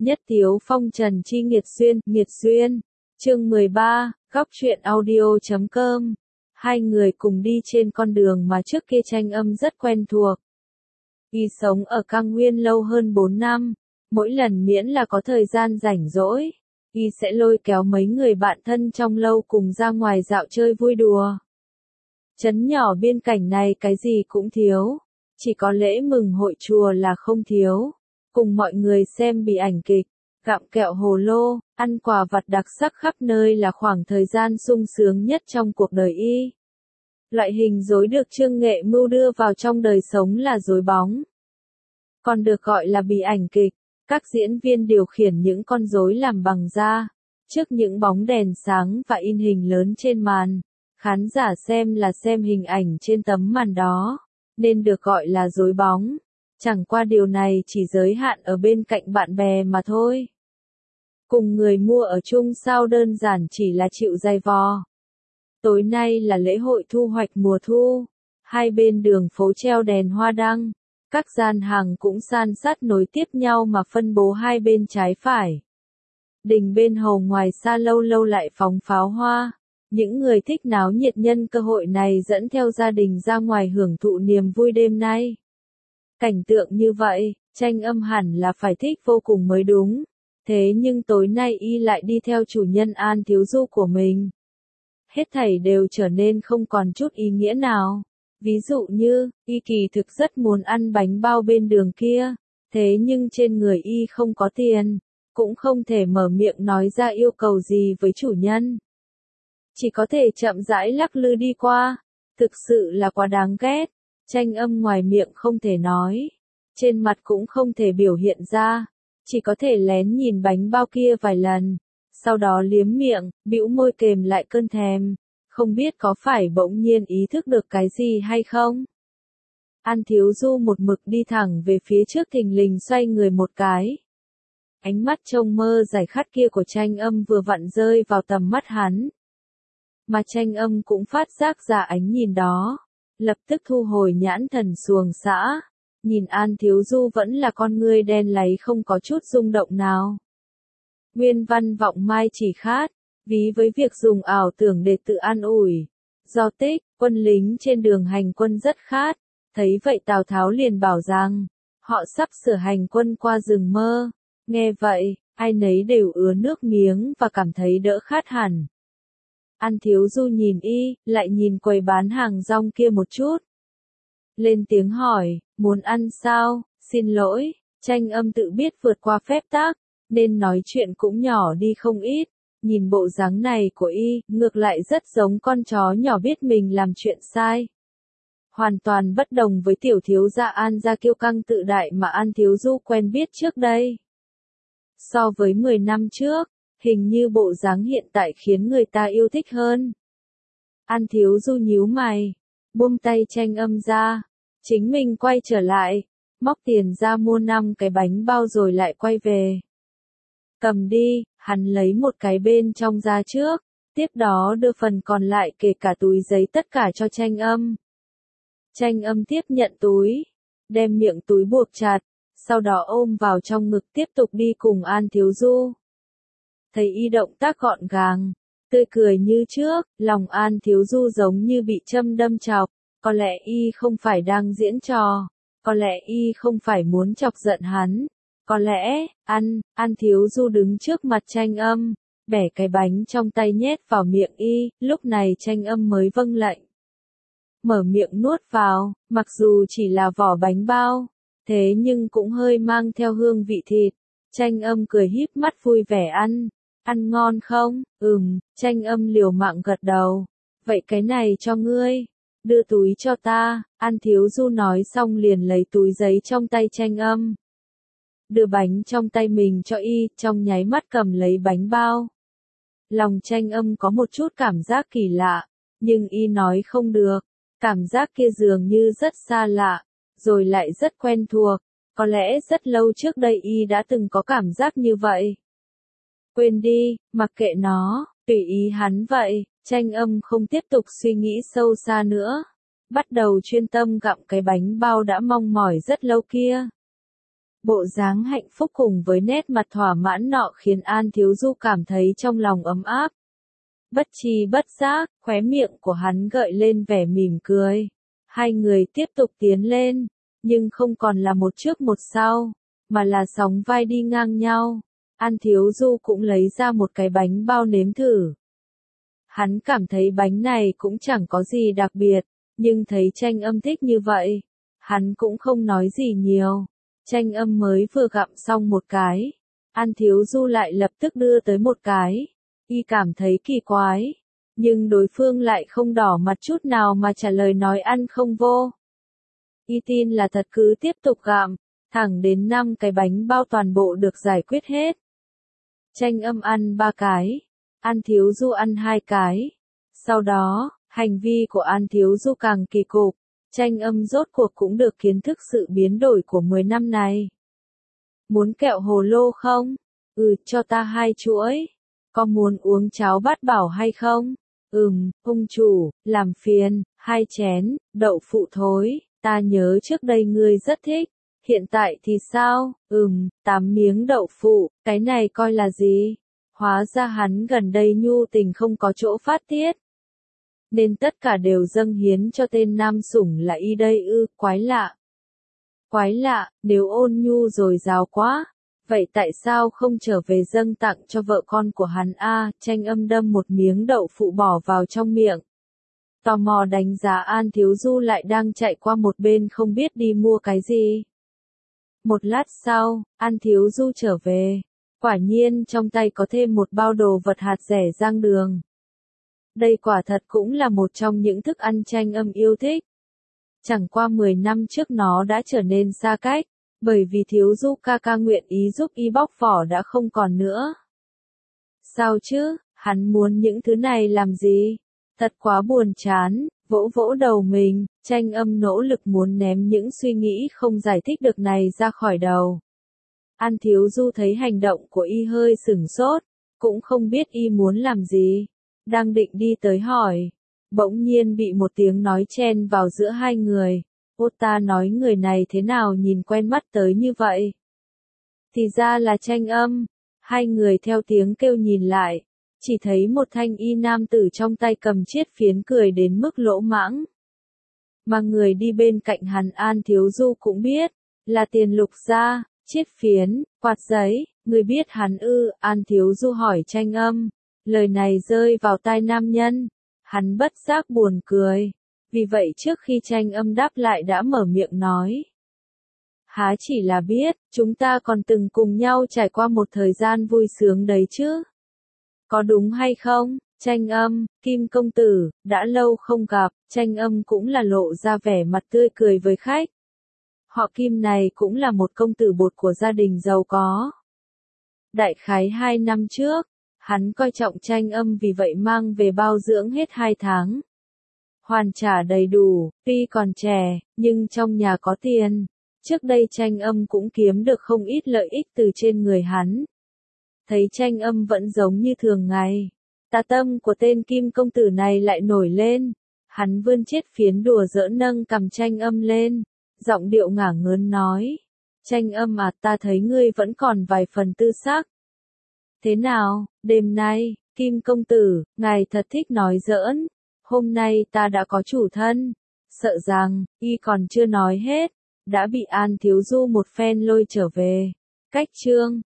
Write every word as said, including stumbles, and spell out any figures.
Nhất Tiếu Phong Trần Chi Nghiệt Duyên, Nghiệt Duyên. Chương mười ba, góc truyện audio chấm com. Hai người cùng đi trên con đường mà trước kia Tranh Âm rất quen thuộc. Y sống ở Cang Nguyên lâu hơn bốn năm, mỗi lần miễn là có thời gian rảnh rỗi, Y sẽ lôi kéo mấy người bạn thân trong lâu cùng ra ngoài dạo chơi vui đùa. Trấn nhỏ biên cảnh này cái gì cũng thiếu, chỉ có lễ mừng hội chùa là không thiếu. Cùng mọi người xem bị ảnh kịch, gặm kẹo hồ lô, ăn quà vặt đặc sắc khắp nơi là khoảng thời gian sung sướng nhất trong cuộc đời Y. Loại hình rối được Trương Nghệ Mưu đưa vào trong đời sống là rối bóng. Còn được gọi là bị ảnh kịch, các diễn viên điều khiển những con rối làm bằng da, trước những bóng đèn sáng và in hình lớn trên màn. Khán giả xem là xem hình ảnh trên tấm màn đó, nên được gọi là rối bóng. Chẳng qua điều này chỉ giới hạn ở bên cạnh bạn bè mà thôi. Cùng người mua ở chung sao đơn giản chỉ là chịu dày vò. Tối nay là lễ hội thu hoạch mùa thu. Hai bên đường phố treo đèn hoa đăng. Các gian hàng cũng san sát nối tiếp nhau mà phân bố hai bên trái phải. Đình bên hầu ngoài xa lâu lâu lại phóng pháo hoa. Những người thích náo nhiệt nhân cơ hội này dẫn theo gia đình ra ngoài hưởng thụ niềm vui đêm nay. Cảnh tượng như vậy, Tranh Âm hẳn là phải thích vô cùng mới đúng. Thế nhưng tối nay Y lại đi theo chủ nhân An Thiếu Du của mình. Hết thảy đều trở nên không còn chút ý nghĩa nào. Ví dụ như, Y kỳ thực rất muốn ăn bánh bao bên đường kia. Thế nhưng trên người Y không có tiền. Cũng không thể mở miệng nói ra yêu cầu gì với chủ nhân. Chỉ có thể chậm rãi lắc lư đi qua. Thực sự là quá đáng ghét. Tranh Âm ngoài miệng không thể nói, trên mặt cũng không thể biểu hiện ra, chỉ có thể lén nhìn bánh bao kia vài lần, sau đó liếm miệng, bĩu môi kềm lại cơn thèm, không biết có phải bỗng nhiên ý thức được cái gì hay không. An Thiếu Du một mực đi thẳng về phía trước thình lình xoay người một cái. Ánh mắt trông mơ giải khát kia của Tranh Âm vừa vặn rơi vào tầm mắt hắn. Mà Tranh Âm cũng phát giác ra ánh nhìn đó. Lập tức thu hồi nhãn thần xuồng xã, nhìn An Thiếu Du vẫn là con ngươi đen láy không có chút rung động nào. Nguyên văn vọng mai chỉ khát, ví với việc dùng ảo tưởng để tự an ủi. Do Tích, quân lính trên đường hành quân rất khát, thấy vậy Tào Tháo liền bảo rằng, họ sắp sửa hành quân qua rừng mơ. Nghe vậy, ai nấy đều ứa nước miếng và cảm thấy đỡ khát hẳn. An Thiếu Du nhìn Y, lại nhìn quầy bán hàng rong kia một chút. Lên tiếng hỏi, muốn ăn sao? Xin lỗi, Tranh Âm tự biết vượt qua phép tắc, nên nói chuyện cũng nhỏ đi không ít. Nhìn bộ dáng này của Y, ngược lại rất giống con chó nhỏ biết mình làm chuyện sai. Hoàn toàn bất đồng với tiểu thiếu gia An gia kiêu căng tự đại mà An Thiếu Du quen biết trước đây. So với mười năm trước, hình như bộ dáng hiện tại khiến người ta yêu thích hơn. An Thiếu Du nhíu mày, buông tay Tranh Âm ra, chính mình quay trở lại, móc tiền ra mua năm cái bánh bao rồi lại quay về. Cầm đi, hắn lấy một cái bên trong ra trước, tiếp đó đưa phần còn lại kể cả túi giấy tất cả cho Tranh Âm. Tranh Âm tiếp nhận túi, đem miệng túi buộc chặt, sau đó ôm vào trong ngực tiếp tục đi cùng An Thiếu Du. Thấy Y động tác gọn gàng, tươi cười như trước, lòng An Thiếu Du giống như bị châm đâm chọc, có lẽ Y không phải đang diễn trò, có lẽ Y không phải muốn chọc giận hắn, có lẽ, ăn, An Thiếu Du đứng trước mặt Tranh Âm, bẻ cái bánh trong tay nhét vào miệng Y, lúc này Tranh Âm mới vâng lệnh. Mở miệng nuốt vào, mặc dù chỉ là vỏ bánh bao, thế nhưng cũng hơi mang theo hương vị thịt, Tranh Âm cười híp mắt vui vẻ ăn. Ăn ngon không? Ừm, Tranh Âm liều mạng gật đầu. Vậy cái này cho ngươi. Đưa túi cho ta. An Thiếu Du nói xong liền lấy túi giấy trong tay Tranh Âm. Đưa bánh trong tay mình cho Y, trong nháy mắt cầm lấy bánh bao. Lòng Tranh Âm có một chút cảm giác kỳ lạ, nhưng Y nói không được. Cảm giác kia dường như rất xa lạ, rồi lại rất quen thuộc. Có lẽ rất lâu trước đây Y đã từng có cảm giác như vậy. Quên đi, mặc kệ nó, tùy ý hắn vậy, Tranh Âm không tiếp tục suy nghĩ sâu xa nữa. Bắt đầu chuyên tâm gặm cái bánh bao đã mong mỏi rất lâu kia. Bộ dáng hạnh phúc cùng với nét mặt thỏa mãn nọ khiến An Thiếu Du cảm thấy trong lòng ấm áp. Bất tri bất giác, khóe miệng của hắn gợi lên vẻ mỉm cười. Hai người tiếp tục tiến lên, nhưng không còn là một trước một sau, mà là sóng vai đi ngang nhau. An Thiếu Du cũng lấy ra một cái bánh bao nếm thử. Hắn cảm thấy bánh này cũng chẳng có gì đặc biệt, nhưng thấy Tranh Âm thích như vậy, hắn cũng không nói gì nhiều. Tranh Âm mới vừa gặm xong một cái, An Thiếu Du lại lập tức đưa tới một cái. Y cảm thấy kỳ quái, nhưng đối phương lại không đỏ mặt chút nào mà trả lời nói ăn không vô. Y tin là thật cứ tiếp tục gặm, thẳng đến năm cái bánh bao toàn bộ được giải quyết hết. Tranh Âm ăn ba cái, An Thiếu Du ăn hai cái. Sau đó, hành vi của An Thiếu Du càng kỳ cục, Tranh Âm rốt cuộc cũng được kiến thức sự biến đổi của mười năm này. Muốn kẹo hồ lô không? Ừ, cho ta hai chuỗi. Có muốn uống cháo bát bảo hay không? Ừm, ông chủ, làm phiền, hai chén, đậu phụ thối, ta nhớ trước đây ngươi rất thích. Hiện tại thì sao? Ừm, tám miếng đậu phụ, cái này coi là gì? Hóa ra hắn gần đây nhu tình không có chỗ phát tiết. Nên tất cả đều dâng hiến cho tên nam sủng là y đây ư, quái lạ. Quái lạ, nếu ôn nhu rồi rào quá. Vậy tại sao không trở về dâng tặng cho vợ con của hắn a? Tranh Âm đâm một miếng đậu phụ bỏ vào trong miệng. Tò mò đánh giá An Thiếu Du lại đang chạy qua một bên không biết đi mua cái gì. Một lát sau, An Thiếu Du trở về. Quả nhiên trong tay có thêm một bao đồ vật hạt rẻ rang đường. Đây quả thật cũng là một trong những thức ăn Tranh Âm yêu thích. Chẳng qua mười năm trước nó đã trở nên xa cách. Bởi vì Thiếu Du ca ca nguyện ý giúp y bóc vỏ đã không còn nữa. Sao chứ, hắn muốn những thứ này làm gì? Thật quá buồn chán, vỗ vỗ đầu mình, Tranh Âm nỗ lực muốn ném những suy nghĩ không giải thích được này ra khỏi đầu. An Thiếu Du thấy hành động của y hơi sửng sốt, cũng không biết y muốn làm gì. Đang định đi tới hỏi, bỗng nhiên bị một tiếng nói chen vào giữa hai người. Ô ta nói người này thế nào nhìn quen mắt tới như vậy? Thì ra là Tranh Âm. Hai người theo tiếng kêu nhìn lại, chỉ thấy một thanh y nam tử trong tay cầm chiết phiến cười đến mức lỗ mãng. Mà người đi bên cạnh hắn An Thiếu Du cũng biết, là Tiền Lục gia, chiết phiến, quạt giấy, người biết hắn ư? An Thiếu Du hỏi Tranh Âm. Lời này rơi vào tai nam nhân, hắn bất giác buồn cười. Vì vậy trước khi Tranh Âm đáp lại đã mở miệng nói. Há chỉ là biết, chúng ta còn từng cùng nhau trải qua một thời gian vui sướng đấy chứ. Có đúng hay không? Tranh Âm, Kim công tử, đã lâu không gặp, Tranh Âm cũng là lộ ra vẻ mặt tươi cười với khách. Họ Kim này cũng là một công tử bột của gia đình giàu có. Đại khái hai năm trước, hắn coi trọng Tranh Âm vì vậy mang về bao dưỡng hết hai tháng. Hoàn trả đầy đủ, tuy còn trẻ, nhưng trong nhà có tiền. Trước đây Tranh Âm cũng kiếm được không ít lợi ích từ trên người hắn. Thấy Tranh Âm vẫn giống như thường ngày. Tà tâm của tên Kim công tử này lại nổi lên. Hắn vươn chiết phiến đùa giỡn nâng cầm Tranh Âm lên. Giọng điệu ngả ngớn nói. Tranh Âm à, ta thấy ngươi vẫn còn vài phần tư sắc. Thế nào, đêm nay, Kim công tử, ngài thật thích nói giỡn. Hôm nay ta đã có chủ thân. Sợ rằng, y còn chưa nói hết. Đã bị An Thiếu Du một phen lôi trở về. Cách chương